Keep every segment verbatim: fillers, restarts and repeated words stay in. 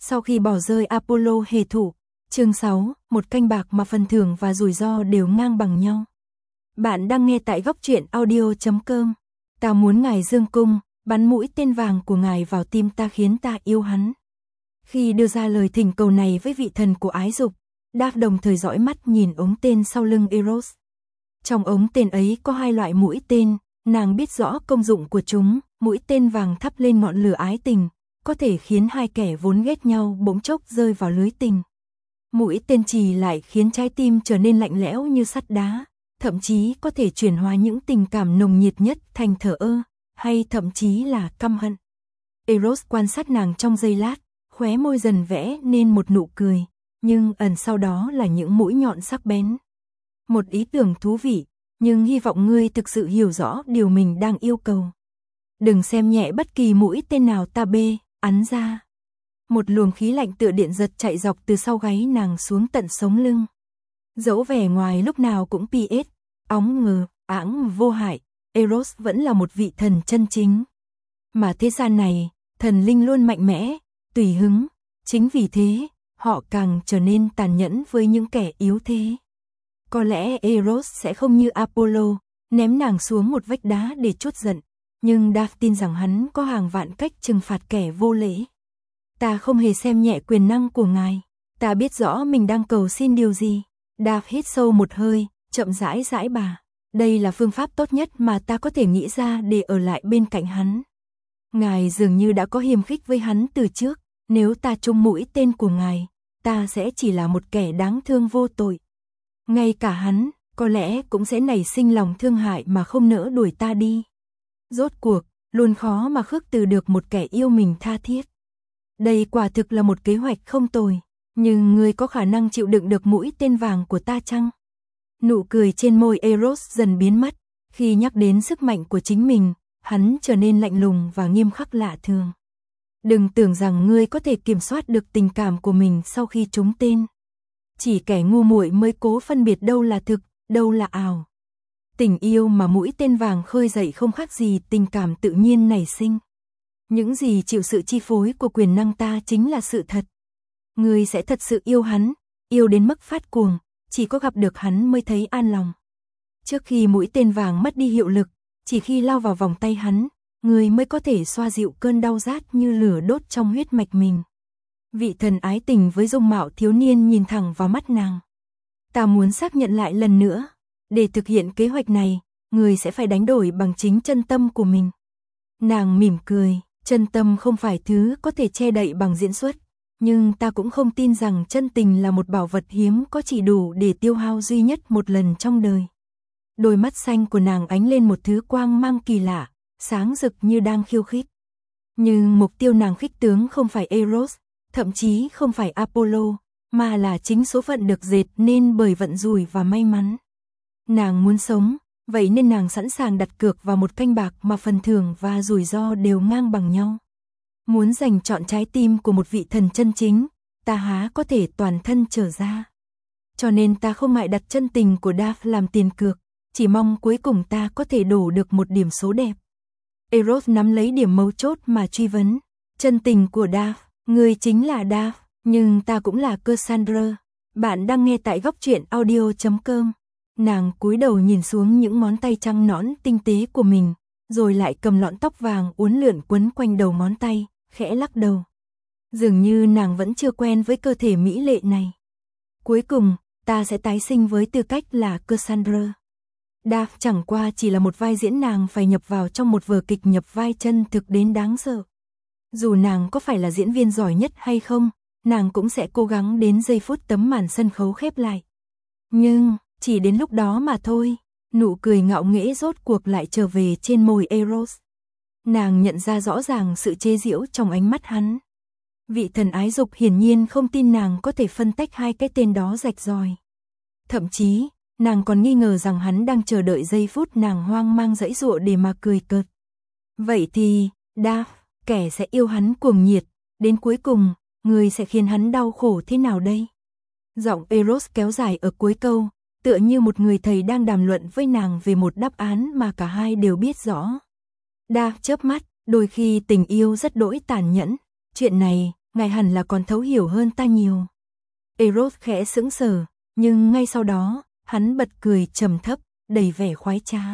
Sau khi bỏ rơi Apollo hề thủ, chương sáu, một canh bạc mà phần thưởng và rủi ro đều ngang bằng nhau. Bạn đang nghe tại góc truyện audio chấm com. Ta muốn ngài dương cung, bắn mũi tên vàng của ngài vào tim ta khiến ta yêu hắn. Khi đưa ra lời thỉnh cầu này với vị thần của ái dục, Dav đồng thời dõi mắt nhìn ống tên sau lưng Eros. Trong ống tên ấy có hai loại mũi tên, nàng biết rõ công dụng của chúng, mũi tên vàng thắp lên ngọn lửa ái tình, có thể khiến hai kẻ vốn ghét nhau bỗng chốc rơi vào lưới tình. Mũi tên trì lại khiến trái tim trở nên lạnh lẽo như sắt đá, thậm chí có thể chuyển hóa những tình cảm nồng nhiệt nhất thành thờ ơ, hay thậm chí là căm hận. Eros quan sát nàng trong giây lát, khóe môi dần vẽ nên một nụ cười, nhưng ẩn sau đó là những mũi nhọn sắc bén. Một ý tưởng thú vị, nhưng hy vọng ngươi thực sự hiểu rõ điều mình đang yêu cầu. Đừng xem nhẹ bất kỳ mũi tên nào ta bê, ắn ra. Một luồng khí lạnh tựa điện giật chạy dọc từ sau gáy nàng xuống tận sống lưng. Dẫu vẻ ngoài lúc nào cũng pi ết, óng ngờ, ãng vô hại, Eros vẫn là một vị thần chân chính. Mà thế gian này, thần linh luôn mạnh mẽ, tùy hứng, chính vì thế, họ càng trở nên tàn nhẫn với những kẻ yếu thế. Có lẽ Eros sẽ không như Apollo, ném nàng xuống một vách đá để trút giận, nhưng Dav tin rằng hắn có hàng vạn cách trừng phạt kẻ vô lễ. Ta không hề xem nhẹ quyền năng của ngài, ta biết rõ mình đang cầu xin điều gì. Dav hít sâu một hơi, chậm rãi rãi bà. Đây là phương pháp tốt nhất mà ta có thể nghĩ ra để ở lại bên cạnh hắn. Ngài dường như đã có hiềm khích với hắn từ trước, nếu ta trúng mũi tên của ngài, ta sẽ chỉ là một kẻ đáng thương vô tội. Ngay cả hắn, có lẽ cũng sẽ nảy sinh lòng thương hại mà không nỡ đuổi ta đi. Rốt cuộc, luôn khó mà khước từ được một kẻ yêu mình tha thiết. Đây quả thực là một kế hoạch không tồi, nhưng ngươi có khả năng chịu đựng được mũi tên vàng của ta chăng? Nụ cười trên môi Eros dần biến mất, khi nhắc đến sức mạnh của chính mình, hắn trở nên lạnh lùng và nghiêm khắc lạ thường. Đừng tưởng rằng ngươi có thể kiểm soát được tình cảm của mình sau khi trúng tên. Chỉ kẻ ngu muội mới cố phân biệt đâu là thực, đâu là ảo. Tình yêu mà mũi tên vàng khơi dậy không khác gì tình cảm tự nhiên nảy sinh. Những gì chịu sự chi phối của quyền năng ta chính là sự thật. Ngươi sẽ thật sự yêu hắn, yêu đến mức phát cuồng, chỉ có gặp được hắn mới thấy an lòng. Trước khi mũi tên vàng mất đi hiệu lực, chỉ khi lao vào vòng tay hắn, ngươi mới có thể xoa dịu cơn đau rát như lửa đốt trong huyết mạch mình. Vị thần ái tình với dung mạo thiếu niên nhìn thẳng vào mắt nàng. Ta muốn xác nhận lại lần nữa, để thực hiện kế hoạch này, ngươi sẽ phải đánh đổi bằng chính chân tâm của mình. Nàng mỉm cười, chân tâm không phải thứ có thể che đậy bằng diễn xuất, nhưng ta cũng không tin rằng chân tình là một bảo vật hiếm có chỉ đủ để tiêu hao duy nhất một lần trong đời. Đôi mắt xanh của nàng ánh lên một thứ quang mang kỳ lạ, sáng rực như đang khiêu khích. Nhưng mục tiêu nàng khích tướng không phải Eros, thậm chí không phải Apollo, mà là chính số phận được dệt nên bởi vận rủi và may mắn. Nàng muốn sống, vậy nên nàng sẵn sàng đặt cược vào một canh bạc mà phần thưởng và rủi ro đều ngang bằng nhau. Muốn giành trọn trái tim của một vị thần chân chính, ta há có thể toàn thân trở ra. Cho nên ta không ngại đặt chân tình của Dav làm tiền cược, chỉ mong cuối cùng ta có thể đổ được một điểm số đẹp. Eros nắm lấy điểm mấu chốt mà truy vấn. Chân tình của Dav, ngươi chính là Dav, nhưng ta cũng là Cassandra. Bạn đang nghe tại góc truyện audio chấm com. Nàng cúi đầu nhìn xuống những ngón tay trắng nõn tinh tế của mình, rồi lại cầm lọn tóc vàng uốn lượn quấn quanh đầu ngón tay, khẽ lắc đầu. Dường như nàng vẫn chưa quen với cơ thể mỹ lệ này. Cuối cùng, ta sẽ tái sinh với tư cách là Cassandra. Dav chẳng qua chỉ là một vai diễn nàng phải nhập vào trong một vở kịch nhập vai chân thực đến đáng sợ. Dù nàng có phải là diễn viên giỏi nhất hay không, nàng cũng sẽ cố gắng đến giây phút tấm màn sân khấu khép lại. Nhưng, chỉ đến lúc đó mà thôi, nụ cười ngạo nghễ rốt cuộc lại trở về trên môi Eros. Nàng nhận ra rõ ràng sự chế giễu trong ánh mắt hắn. Vị thần ái dục hiển nhiên không tin nàng có thể phân tách hai cái tên đó rạch ròi. Thậm chí, nàng còn nghi ngờ rằng hắn đang chờ đợi giây phút nàng hoang mang giãy giụa để mà cười cợt. Vậy thì, Dav, kẻ sẽ yêu hắn cuồng nhiệt, đến cuối cùng, người sẽ khiến hắn đau khổ thế nào đây? Giọng Eros kéo dài ở cuối câu, tựa như một người thầy đang đàm luận với nàng về một đáp án mà cả hai đều biết rõ. Dav chớp mắt, đôi khi tình yêu rất đỗi tàn nhẫn, chuyện này, ngài hẳn là còn thấu hiểu hơn ta nhiều. Eros khẽ sững sờ, nhưng ngay sau đó, hắn bật cười trầm thấp, đầy vẻ khoái trá.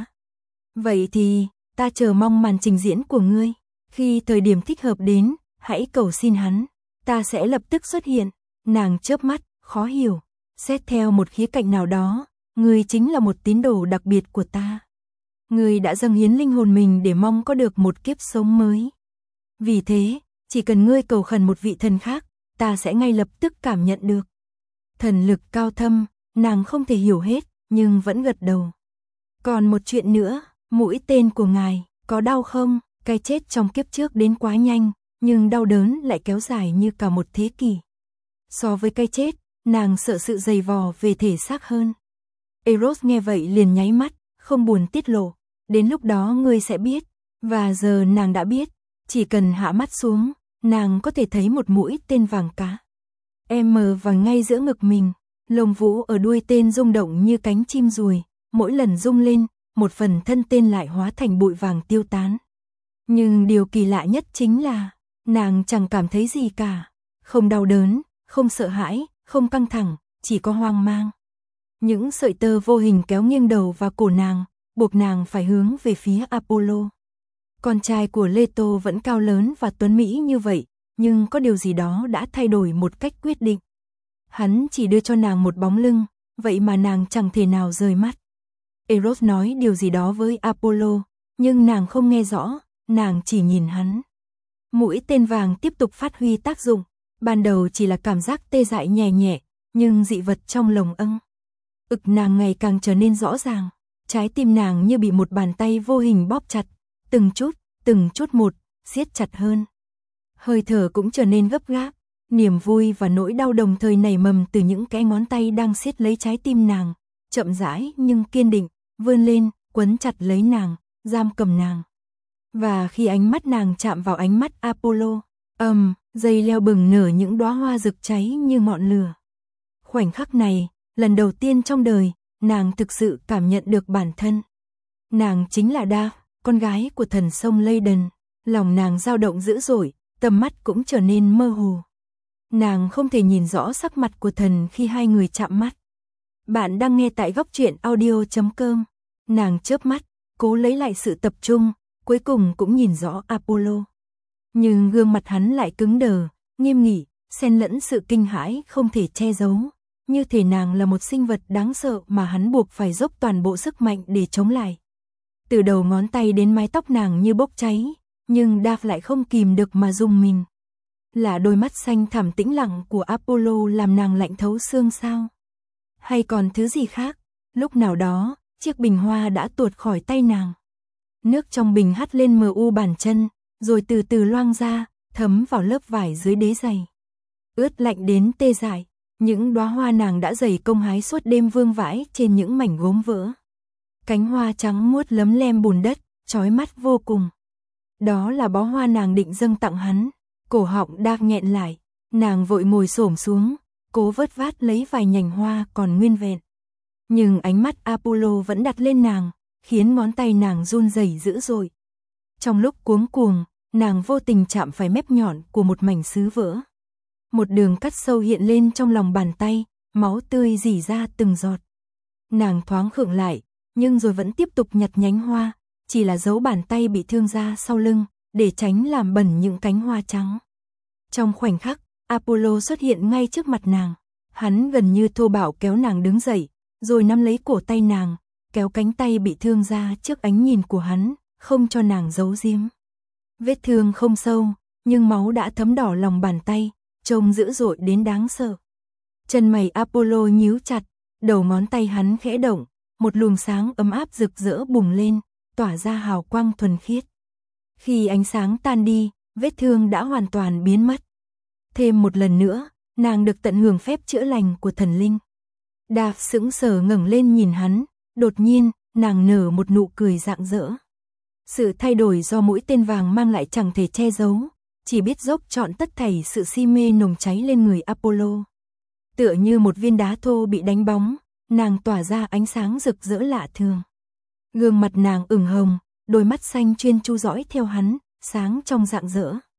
Vậy thì, ta chờ mong màn trình diễn của ngươi. Khi thời điểm thích hợp đến, hãy cầu xin hắn, ta sẽ lập tức xuất hiện. Nàng chớp mắt, khó hiểu. Xét theo một khía cạnh nào đó, ngươi chính là một tín đồ đặc biệt của ta. Ngươi đã dâng hiến linh hồn mình để mong có được một kiếp sống mới. Vì thế, chỉ cần ngươi cầu khẩn một vị thần khác, ta sẽ ngay lập tức cảm nhận được. Thần lực cao thâm, nàng không thể hiểu hết, nhưng vẫn gật đầu. Còn một chuyện nữa, mũi tên của ngài, có đau không? Cái chết trong kiếp trước đến quá nhanh, nhưng đau đớn lại kéo dài như cả một thế kỷ. So với cái chết, nàng sợ sự dày vò về thể xác hơn. Eros nghe vậy liền nháy mắt, không buồn tiết lộ. Đến lúc đó ngươi sẽ biết. Và giờ nàng đã biết, chỉ cần hạ mắt xuống, nàng có thể thấy một mũi tên vàng cá. Em mờ vàng ngay giữa ngực mình, lông vũ ở đuôi tên rung động như cánh chim ruồi, mỗi lần rung lên, một phần thân tên lại hóa thành bụi vàng tiêu tán. Nhưng điều kỳ lạ nhất chính là, nàng chẳng cảm thấy gì cả, không đau đớn, không sợ hãi, không căng thẳng, chỉ có hoang mang. Những sợi tơ vô hình kéo nghiêng đầu và cổ nàng, buộc nàng phải hướng về phía Apollo. Con trai của Leto vẫn cao lớn và tuấn mỹ như vậy, nhưng có điều gì đó đã thay đổi một cách quyết định. Hắn chỉ đưa cho nàng một bóng lưng, vậy mà nàng chẳng thể nào rời mắt. Eros nói điều gì đó với Apollo, nhưng nàng không nghe rõ, nàng chỉ nhìn hắn. Mũi tên vàng tiếp tục phát huy tác dụng, ban đầu chỉ là cảm giác tê dại nhẹ nhẹ, nhưng dị vật trong lồng âng. Ực nàng ngày càng trở nên rõ ràng, trái tim nàng như bị một bàn tay vô hình bóp chặt, từng chút, từng chút một, siết chặt hơn. Hơi thở cũng trở nên gấp gáp, niềm vui và nỗi đau đồng thời nảy mầm từ những cái ngón tay đang siết lấy trái tim nàng, chậm rãi nhưng kiên định, vươn lên, quấn chặt lấy nàng, giam cầm nàng. Và khi ánh mắt nàng chạm vào ánh mắt Apollo, ầm, dây leo bừng nở những đóa hoa rực cháy như ngọn lửa. Khoảnh khắc này, lần đầu tiên trong đời, nàng thực sự cảm nhận được bản thân. Nàng chính là Daphne, con gái của thần sông Leyden. Lòng nàng dao động dữ dội, tầm mắt cũng trở nên mơ hồ. Nàng không thể nhìn rõ sắc mặt của thần khi hai người chạm mắt. Bạn đang nghe tại góc truyện audio chấm com. Nàng chớp mắt, cố lấy lại sự tập trung, cuối cùng cũng nhìn rõ Apollo. Nhưng gương mặt hắn lại cứng đờ, nghiêm nghị, xen lẫn sự kinh hãi không thể che giấu. Như thể nàng là một sinh vật đáng sợ mà hắn buộc phải dốc toàn bộ sức mạnh để chống lại. Từ đầu ngón tay đến mái tóc nàng như bốc cháy, nhưng Daphne lại không kìm được mà rùng mình. Là đôi mắt xanh thẳm tĩnh lặng của Apollo làm nàng lạnh thấu xương sao? Hay còn thứ gì khác? Lúc nào đó, chiếc bình hoa đã tuột khỏi tay nàng. Nước trong bình hắt lên mờ u bàn chân, rồi từ từ loang ra, thấm vào lớp vải dưới đế giày. Ướt lạnh đến tê dại, những đóa hoa nàng đã dày công hái suốt đêm vương vãi trên những mảnh gốm vỡ. Cánh hoa trắng muốt lấm lem bùn đất, chói mắt vô cùng. Đó là bó hoa nàng định dâng tặng hắn. Cổ họng đạc nghẹn lại, nàng vội ngồi xổm xuống, cố vớt vát lấy vài nhành hoa còn nguyên vẹn. Nhưng ánh mắt Apollo vẫn đặt lên nàng, khiến ngón tay nàng run rẩy dữ dội. Trong lúc cuống cuồng, nàng vô tình chạm phải mép nhọn của một mảnh sứ vỡ. Một đường cắt sâu hiện lên trong lòng bàn tay, máu tươi rỉ ra từng giọt. Nàng thoáng khựng lại, nhưng rồi vẫn tiếp tục nhặt nhánh hoa, chỉ là dấu bàn tay bị thương ra sau lưng, để tránh làm bẩn những cánh hoa trắng. Trong khoảnh khắc, Apollo xuất hiện ngay trước mặt nàng. Hắn gần như thô bạo kéo nàng đứng dậy, rồi nắm lấy cổ tay nàng, kéo cánh tay bị thương ra trước ánh nhìn của hắn, không cho nàng giấu giếm. Vết thương không sâu, nhưng máu đã thấm đỏ lòng bàn tay, trông dữ dội đến đáng sợ. Chân mày Apollo nhíu chặt, đầu ngón tay hắn khẽ động, một luồng sáng ấm áp rực rỡ bùng lên, tỏa ra hào quang thuần khiết. Khi ánh sáng tan đi, vết thương đã hoàn toàn biến mất. Thêm một lần nữa, nàng được tận hưởng phép chữa lành của thần linh. Daphne sững sờ ngẩng lên nhìn hắn, đột nhiên, nàng nở một nụ cười rạng rỡ. Sự thay đổi do mũi tên vàng mang lại chẳng thể che giấu, chỉ biết dốc trọn tất thảy sự si mê nồng cháy lên người Apollo. Tựa như một viên đá thô bị đánh bóng, nàng tỏa ra ánh sáng rực rỡ lạ thường. Gương mặt nàng ửng hồng, đôi mắt xanh chuyên chú dõi theo hắn, sáng trong rạng rỡ.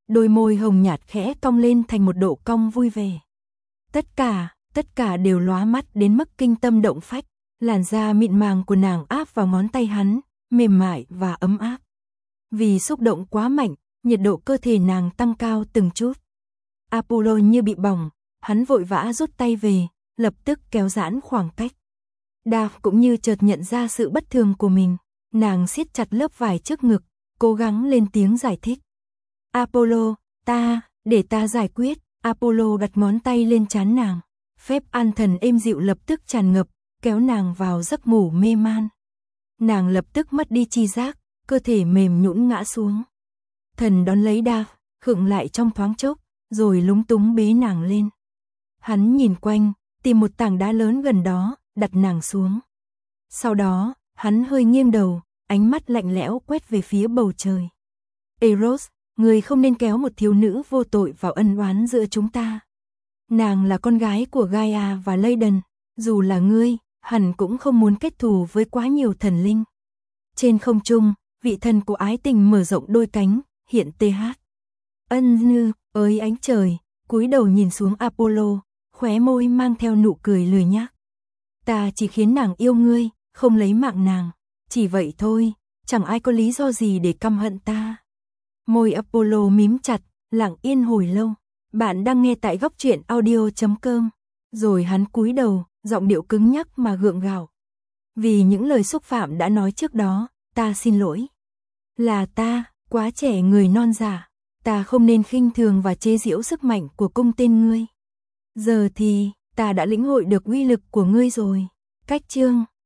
đôi môi hồng nhạt khẽ cong lên thành một độ cong vui vẻ. Tất cả, tất cả đều lóa mắt đến mức kinh tâm động phách, làn da mịn màng của nàng áp vào ngón tay hắn, mềm mại và ấm áp. Vì xúc động quá mạnh, nhiệt độ cơ thể nàng tăng cao từng chút. Apollo như bị bỏng, hắn vội vã rút tay về, lập tức kéo giãn khoảng cách. Dav cũng như chợt nhận ra sự bất thường của mình, nàng siết chặt lớp vải trước ngực, cố gắng lên tiếng giải thích. Apollo, ta, để ta giải quyết. Apollo đặt ngón tay lên trán nàng, phép an thần êm dịu lập tức tràn ngập, kéo nàng vào giấc ngủ mê man. Nàng lập tức mất đi tri giác, cơ thể mềm nhũn ngã xuống. Thần đón lấy Dav, khựng lại trong thoáng chốc, rồi lúng túng bế nàng lên. Hắn nhìn quanh, tìm một tảng đá lớn gần đó, đặt nàng xuống. Sau đó, hắn hơi nghiêng đầu, ánh mắt lạnh lẽo quét về phía bầu trời. Eros, người không nên kéo một thiếu nữ vô tội vào ân oán giữa chúng ta. Nàng là con gái của Gaia và Layden, dù là ngươi, hẳn cũng không muốn kết thù với quá nhiều thần linh. Trên không trung, vị thần của ái tình mở rộng đôi cánh, hiện th. Ân Như, ơi ánh trời, cúi đầu nhìn xuống Apollo, khóe môi mang theo nụ cười lười nhác. Ta chỉ khiến nàng yêu ngươi, không lấy mạng nàng, chỉ vậy thôi, chẳng ai có lý do gì để căm hận ta. Môi Apollo mím chặt, lặng yên hồi lâu. Bạn đang nghe tại góc truyện audio chấm com. Rồi hắn cúi đầu, giọng điệu cứng nhắc mà gượng gạo. Vì những lời xúc phạm đã nói trước đó, ta xin lỗi. Là ta, quá trẻ người non dạ, ta không nên khinh thường và chế giễu sức mạnh của cung tên ngươi. Giờ thì, ta đã lĩnh hội được uy lực của ngươi rồi. Cách chương